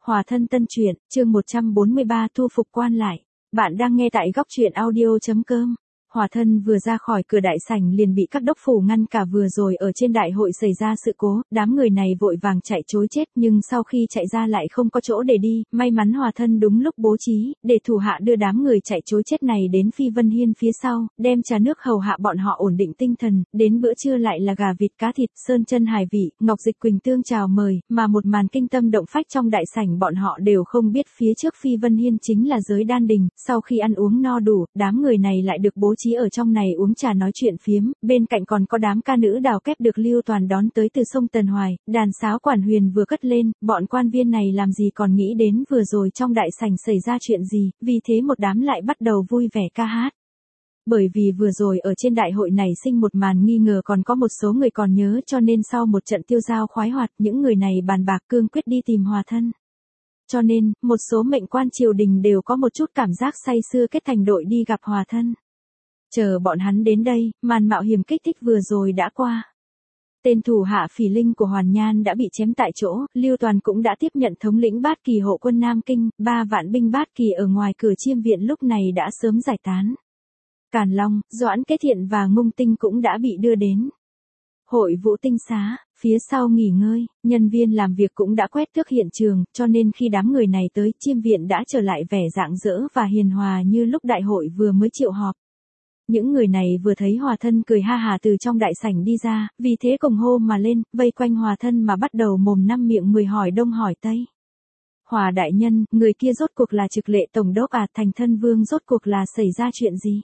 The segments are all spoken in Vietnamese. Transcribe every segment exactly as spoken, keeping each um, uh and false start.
Hòa thân tân truyện, chương một trăm bốn mươi ba thu phục quan lại. Bạn đang nghe tại góc truyện audio chấm com. Hòa thân vừa ra khỏi cửa đại sảnh liền bị các đốc phủ ngăn cả, vừa rồi ở trên đại hội xảy ra sự cố, đám người này vội vàng chạy trối chết, nhưng sau khi chạy ra lại không có chỗ để đi, may mắn Hòa thân đúng lúc bố trí, để thủ hạ đưa đám người chạy trối chết này đến Phi Vân Hiên phía sau, đem trà nước hầu hạ bọn họ ổn định tinh thần, đến bữa trưa lại là gà vịt cá thịt, sơn chân hải vị, ngọc dịch quỳnh tương chào mời, mà một màn kinh tâm động phách trong đại sảnh bọn họ đều không biết phía trước Phi Vân Hiên chính là giới đan đình, sau khi ăn uống no đủ, đám người này lại được bố trí ở trong này uống trà nói chuyện phiếm, bên cạnh còn có đám ca nữ đào kép được Lưu Toàn đón tới từ sông Tần Hoài, đàn sáo quản huyền vừa cất lên, bọn quan viên này làm gì còn nghĩ đến vừa rồi trong đại sảnh xảy ra chuyện gì, vì thế một đám lại bắt đầu vui vẻ ca hát. Bởi vì vừa rồi ở trên đại hội này sinh một màn nghi ngờ, còn có một số người còn nhớ, cho nên sau một trận tiêu dao khoái hoạt, những người này bàn bạc cương quyết đi tìm Hòa thân. Cho nên, một số mệnh quan triều đình đều có một chút cảm giác say sưa kết thành đội đi gặp Hòa thân. Chờ bọn hắn đến đây, màn mạo hiểm kích thích vừa rồi đã qua. Tên thủ hạ Phỉ Linh của Hoàn Nhan đã bị chém tại chỗ, Lưu Toàn cũng đã tiếp nhận thống lĩnh Bát Kỳ hộ quân Nam Kinh, ba vạn binh Bát Kỳ ở ngoài cửa Chiêm viện lúc này đã sớm giải tán. Càn Long, Doãn Kế Thiện và Ngung Tinh cũng đã bị đưa đến Hội Vũ Tinh Xá, phía sau nghỉ ngơi, nhân viên làm việc cũng đã quét tước hiện trường, cho nên khi đám người này tới, Chiêm viện đã trở lại vẻ rạng rỡ và hiền hòa như lúc đại hội vừa mới triệu họp. Những người này vừa thấy Hòa thân cười ha hà từ trong đại sảnh đi ra, vì thế cùng hô mà lên, vây quanh Hòa thân mà bắt đầu mồm năm miệng mười hỏi đông hỏi tây. Hòa đại nhân, người kia rốt cuộc là Trực Lệ tổng đốc à, Thành Thân Vương rốt cuộc là xảy ra chuyện gì?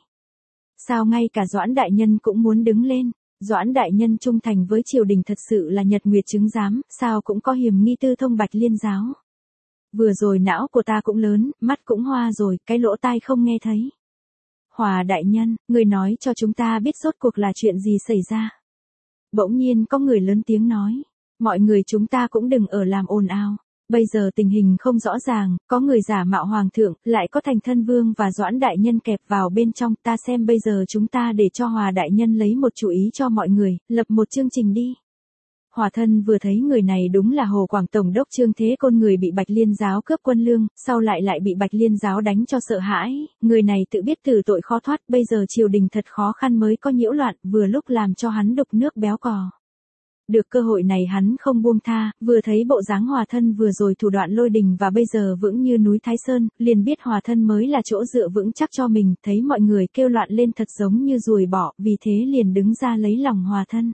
Sao ngay cả Doãn đại nhân cũng muốn đứng lên? Doãn đại nhân trung thành với triều đình thật sự là nhật nguyệt chứng giám, sao cũng có hiểm nghi tư thông Bạch Liên giáo. Vừa rồi não của ta cũng lớn, mắt cũng hoa rồi, cái lỗ tai không nghe thấy. Hòa đại nhân, người nói cho chúng ta biết rốt cuộc là chuyện gì xảy ra. Bỗng nhiên có người lớn tiếng nói, mọi người chúng ta cũng đừng ở làm ồn ào. Bây giờ tình hình không rõ ràng, có người giả mạo hoàng thượng, lại có Thành Thân Vương và Doãn đại nhân kẹp vào bên trong, ta xem bây giờ chúng ta để cho Hòa đại nhân lấy một chủ ý cho mọi người, lập một chương trình đi. Hòa thân vừa thấy người này đúng là Hồ Quảng tổng đốc Trương Thế Côn, người bị Bạch Liên giáo cướp quân lương, sau lại lại bị Bạch Liên giáo đánh cho sợ hãi, người này tự biết tử tội khó thoát, bây giờ triều đình thật khó khăn mới có nhiễu loạn, vừa lúc làm cho hắn đục nước béo cò. Được cơ hội này hắn không buông tha, vừa thấy bộ dáng Hòa thân vừa rồi thủ đoạn lôi đình và bây giờ vững như núi Thái Sơn, liền biết Hòa thân mới là chỗ dựa vững chắc cho mình, thấy mọi người kêu loạn lên thật giống như ruồi bọ, vì thế liền đứng ra lấy lòng Hòa thân.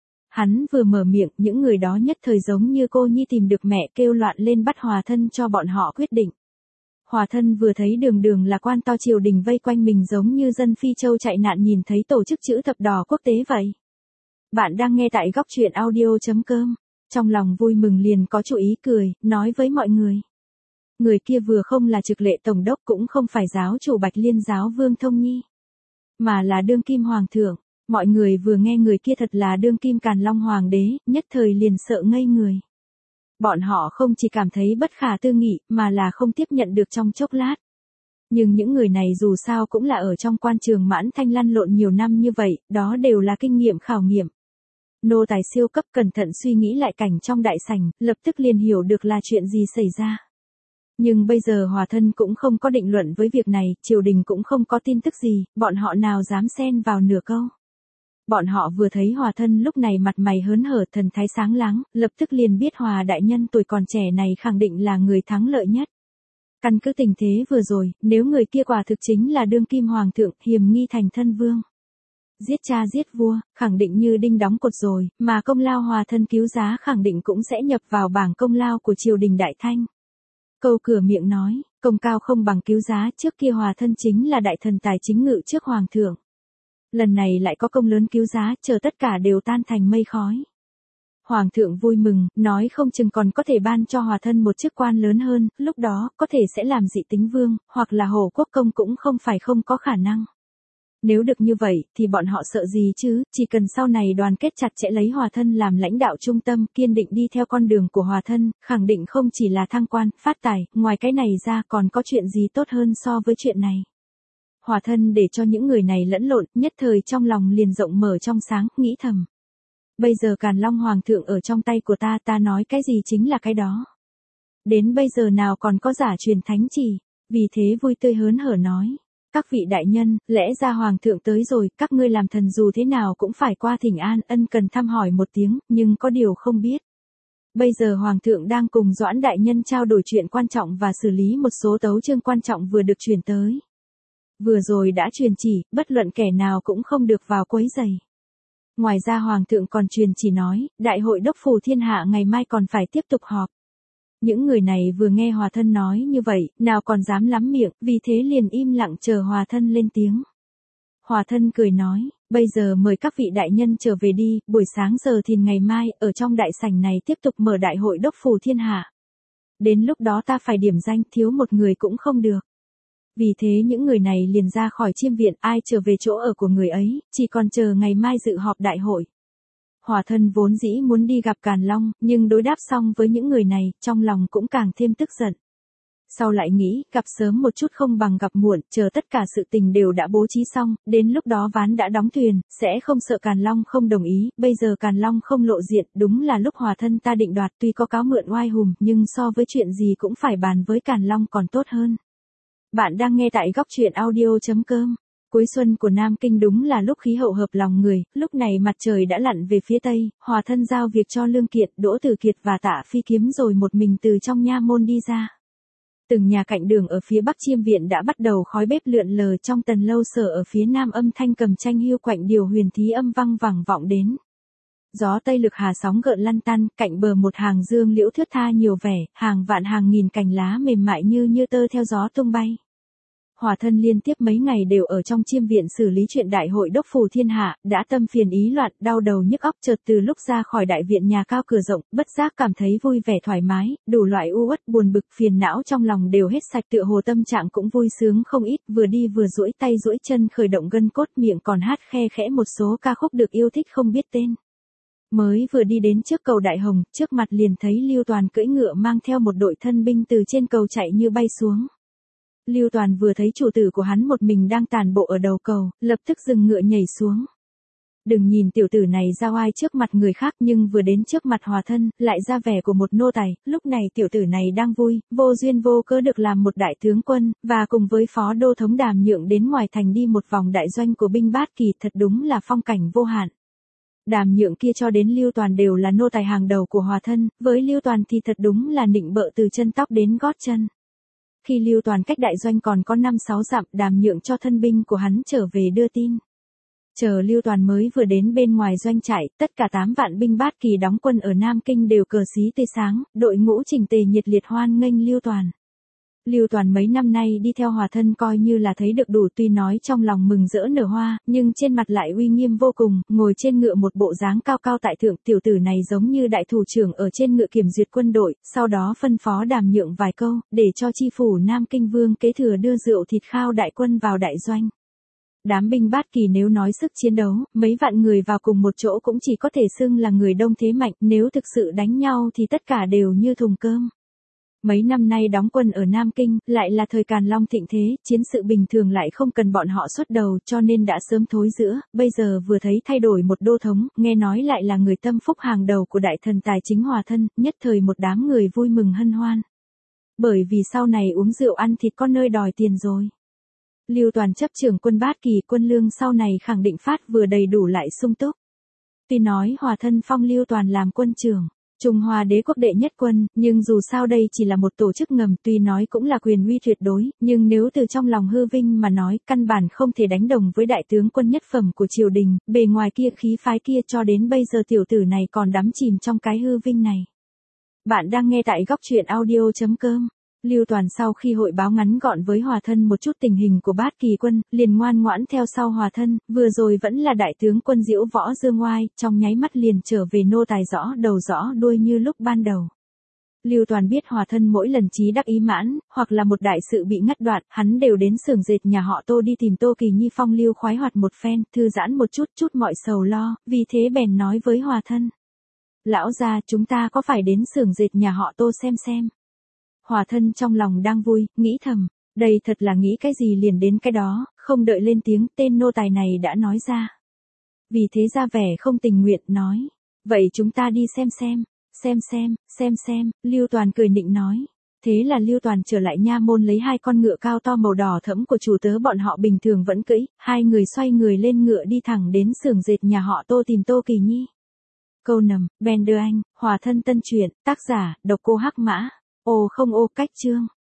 Hắn vừa mở miệng, những người đó nhất thời giống như cô nhi tìm được mẹ, kêu loạn lên bắt Hòa thân cho bọn họ quyết định. Hòa thân vừa thấy đường đường là quan to triều đình vây quanh mình giống như dân Phi Châu chạy nạn nhìn thấy tổ chức chữ thập đỏ quốc tế vậy. Bạn đang nghe tại góc truyện audio chấm com. Trong lòng vui mừng liền có chủ ý cười, nói với mọi người. Người kia vừa không là Trực Lệ tổng đốc, cũng không phải giáo chủ Bạch Liên giáo Vương Thông Nhi, mà là đương kim hoàng thượng. Mọi người vừa nghe người kia thật là đương kim Càn Long hoàng đế, nhất thời liền sợ ngây người. Bọn họ không chỉ cảm thấy bất khả tư nghị, mà là không tiếp nhận được trong chốc lát. Nhưng những người này dù sao cũng là ở trong quan trường Mãn Thanh lăn lộn nhiều năm như vậy, đó đều là kinh nghiệm khảo nghiệm. Nô tài siêu cấp cẩn thận suy nghĩ lại cảnh trong đại sảnh, lập tức liền hiểu được là chuyện gì xảy ra. Nhưng bây giờ Hòa thân cũng không có định luận với việc này, triều đình cũng không có tin tức gì, bọn họ nào dám xen vào nửa câu. Bọn họ vừa thấy Hòa thân lúc này mặt mày hớn hở, thần thái sáng láng, lập tức liền biết Hòa đại nhân tuổi còn trẻ này khẳng định là người thắng lợi nhất. Căn cứ tình thế vừa rồi, nếu người kia quả thực chính là đương kim hoàng thượng, hiềm nghi Thành Thân Vương, giết cha giết vua, khẳng định như đinh đóng cột rồi, mà công lao Hòa thân cứu giá khẳng định cũng sẽ nhập vào bảng công lao của triều đình Đại Thanh. Câu cửa miệng nói, công cao không bằng cứu giá, trước kia Hòa thân chính là đại thần tài chính ngự trước hoàng thượng. Lần này lại có công lớn cứu giá, chờ tất cả đều tan thành mây khói. Hoàng thượng vui mừng, nói không chừng còn có thể ban cho Hòa thân một chức quan lớn hơn, lúc đó, có thể sẽ làm dị tính vương, hoặc là Hồ Quốc công cũng không phải không có khả năng. Nếu được như vậy, thì bọn họ sợ gì chứ, chỉ cần sau này đoàn kết chặt chẽ lấy Hòa thân làm lãnh đạo trung tâm, kiên định đi theo con đường của Hòa thân, khẳng định không chỉ là thăng quan, phát tài, ngoài cái này ra còn có chuyện gì tốt hơn so với chuyện này. Hòa thân để cho những người này lẫn lộn, nhất thời trong lòng liền rộng mở trong sáng, nghĩ thầm. Bây giờ Càn Long hoàng thượng ở trong tay của ta, ta nói cái gì chính là cái đó. Đến bây giờ nào còn có giả truyền thánh chỉ, vì thế vui tươi hớn hở nói. Các vị đại nhân, lẽ ra hoàng thượng tới rồi, các ngươi làm thần dù thế nào cũng phải qua thỉnh an, ân cần thăm hỏi một tiếng, nhưng có điều không biết. Bây giờ hoàng thượng đang cùng Doãn đại nhân trao đổi chuyện quan trọng và xử lý một số tấu chương quan trọng vừa được truyền tới. Vừa rồi đã truyền chỉ, bất luận kẻ nào cũng không được vào quấy rầy. Ngoài ra hoàng thượng còn truyền chỉ nói, đại hội đốc phủ thiên hạ ngày mai còn phải tiếp tục họp. Những người này vừa nghe Hòa Thân nói như vậy, nào còn dám lắm miệng, vì thế liền im lặng chờ Hòa Thân lên tiếng. Hòa Thân cười nói, bây giờ mời các vị đại nhân trở về đi, buổi sáng giờ thìn ngày mai, ở trong đại sảnh này tiếp tục mở đại hội đốc phủ thiên hạ. Đến lúc đó ta phải điểm danh, thiếu một người cũng không được. Vì thế những người này liền ra khỏi chiêm viện, ai trở về chỗ ở của người ấy, chỉ còn chờ ngày mai dự họp đại hội. Hòa Thân vốn dĩ muốn đi gặp Càn Long, nhưng đối đáp xong với những người này, trong lòng cũng càng thêm tức giận. Sau lại nghĩ, gặp sớm một chút không bằng gặp muộn, chờ tất cả sự tình đều đã bố trí xong, đến lúc đó ván đã đóng thuyền, sẽ không sợ Càn Long không đồng ý, bây giờ Càn Long không lộ diện, đúng là lúc Hòa Thân ta định đoạt, tuy có cáo mượn oai hùng, nhưng so với chuyện gì cũng phải bàn với Càn Long còn tốt hơn. Bạn đang nghe tại góc truyện audio chấm com. Cuối xuân của Nam Kinh đúng là lúc khí hậu hợp lòng người, lúc này mặt trời đã lặn về phía tây, Hòa Thân giao việc cho Lương Kiệt, Đỗ Tử Kiệt và Tạ Phi Kiếm rồi một mình từ trong nha môn đi ra. Từng nhà cạnh đường ở phía bắc chiêm viện đã bắt đầu khói bếp lượn lờ, trong tần lâu sở ở phía nam âm thanh cầm tranh hiu quạnh điều huyền thí âm vang vẳng vọng đến. Gió tây lực hà sóng gợn lăn tăn, cạnh bờ một hàng dương liễu thướt tha nhiều vẻ, hàng vạn hàng nghìn cành lá mềm mại như như tơ theo gió tung bay. Hòa Thân liên tiếp mấy ngày đều ở trong chiêm viện xử lý chuyện đại hội đốc phủ thiên hạ, đã tâm phiền ý loạn, đau đầu nhức óc, chợt từ lúc ra khỏi đại viện nhà cao cửa rộng, bất giác cảm thấy vui vẻ thoải mái, đủ loại u uất buồn bực phiền não trong lòng đều hết sạch, tựa hồ tâm trạng cũng vui sướng không ít, vừa đi vừa duỗi tay duỗi chân khởi động gân cốt, miệng còn hát khe khẽ một số ca khúc được yêu thích không biết tên. Mới vừa đi đến trước cầu Đại Hồng, trước mặt liền thấy Lưu Toàn cưỡi ngựa mang theo một đội thân binh từ trên cầu chạy như bay xuống. Lưu Toàn vừa thấy chủ tử của hắn một mình đang tàn bộ ở đầu cầu, lập tức dừng ngựa nhảy xuống. Đừng nhìn tiểu tử này ra oai trước mặt người khác, nhưng vừa đến trước mặt Hòa Thân, lại ra vẻ của một nô tài, lúc này tiểu tử này đang vui, vô duyên vô cớ được làm một đại tướng quân, và cùng với phó đô thống Đàm Nhượng đến ngoài thành đi một vòng đại doanh của binh Bát Kỳ, thật đúng là phong cảnh vô hạn. Đàm Nhượng kia cho đến Lưu Toàn đều là nô tài hàng đầu của Hòa Thân, với Lưu Toàn thì thật đúng là nịnh bợ từ chân tóc đến gót chân. Khi Lưu Toàn cách đại doanh còn có năm sáu dặm, Đàm Nhượng cho thân binh của hắn trở về đưa tin. Chờ Lưu Toàn mới vừa đến bên ngoài doanh trại, tất cả tám vạn binh Bát Kỳ đóng quân ở Nam Kinh đều cờ xí tươi sáng, đội ngũ chỉnh tề nhiệt liệt hoan nghênh Lưu Toàn. Lưu Toàn mấy năm nay đi theo Hòa Thân coi như là thấy được đủ, tuy nói trong lòng mừng rỡ nở hoa, nhưng trên mặt lại uy nghiêm vô cùng, ngồi trên ngựa một bộ dáng cao cao tại thượng, tiểu tử này giống như đại thủ trưởng ở trên ngựa kiểm duyệt quân đội, sau đó phân phó Đàm Nhượng vài câu, để cho chi phủ Nam Kinh Vương kế thừa đưa rượu thịt khao đại quân vào đại doanh. Đám binh Bát Kỳ nếu nói sức chiến đấu, mấy vạn người vào cùng một chỗ cũng chỉ có thể xưng là người đông thế mạnh, nếu thực sự đánh nhau thì tất cả đều như thùng cơm. Mấy năm nay đóng quân ở Nam Kinh, lại là thời Càn Long thịnh thế, chiến sự bình thường lại không cần bọn họ xuất đầu, cho nên đã sớm thối giữa, bây giờ vừa thấy thay đổi một đô thống, nghe nói lại là người tâm phúc hàng đầu của đại thần tài chính Hòa Thân, nhất thời một đám người vui mừng hân hoan. Bởi vì sau này uống rượu ăn thịt có nơi đòi tiền rồi. Lưu Toàn chấp trưởng quân Bát Kỳ, quân lương sau này khẳng định phát vừa đầy đủ lại sung túc. Tuy nói Hòa Thân phong Lưu Toàn làm quân trưởng Trung Hoa đế quốc đệ nhất quân, nhưng dù sao đây chỉ là một tổ chức ngầm, tuy nói cũng là quyền uy tuyệt đối, nhưng nếu từ trong lòng hư vinh mà nói, căn bản không thể đánh đồng với đại tướng quân nhất phẩm của triều đình, bề ngoài kia khí phái kia, cho đến bây giờ tiểu tử này còn đắm chìm trong cái hư vinh này. Bạn đang nghe tại góc truyện audio chấm com. Lưu Toàn sau khi hội báo ngắn gọn với Hòa Thân một chút tình hình của Bát Kỳ quân, liền ngoan ngoãn theo sau Hòa Thân, vừa rồi vẫn là đại tướng quân diễu võ dương oai, trong nháy mắt liền trở về nô tài rõ đầu rõ đuôi như lúc ban đầu. Lưu Toàn biết Hòa Thân mỗi lần chí đắc ý mãn, hoặc là một đại sự bị ngắt đoạn, hắn đều đến xưởng dệt nhà họ Tô đi tìm Tô Kỳ Nhi phong lưu khoái hoạt một phen, thư giãn một chút chút mọi sầu lo, vì thế bèn nói với Hòa Thân. Lão gia, chúng ta có phải đến xưởng dệt nhà họ Tô xem xem? Hòa Thân trong lòng đang vui, nghĩ thầm, đây thật là nghĩ cái gì liền đến cái đó, không đợi lên tiếng, tên nô tài này đã nói ra. Vì thế ra vẻ không tình nguyện, nói, vậy chúng ta đi xem xem, xem xem, xem xem, Lưu Toàn cười nịnh nói, Thế là Lưu Toàn trở lại nha môn lấy hai con ngựa cao to màu đỏ thẫm của chủ tớ bọn họ bình thường vẫn cưỡi, hai người xoay người lên ngựa đi thẳng đến xưởng dệt nhà họ Tô tìm Tô Kỳ Nhi. Câu nầm, Ben đưa anh, Hòa thân tân truyện, tác giả, độc cô Hắc Mã. Ô không ô cách chương.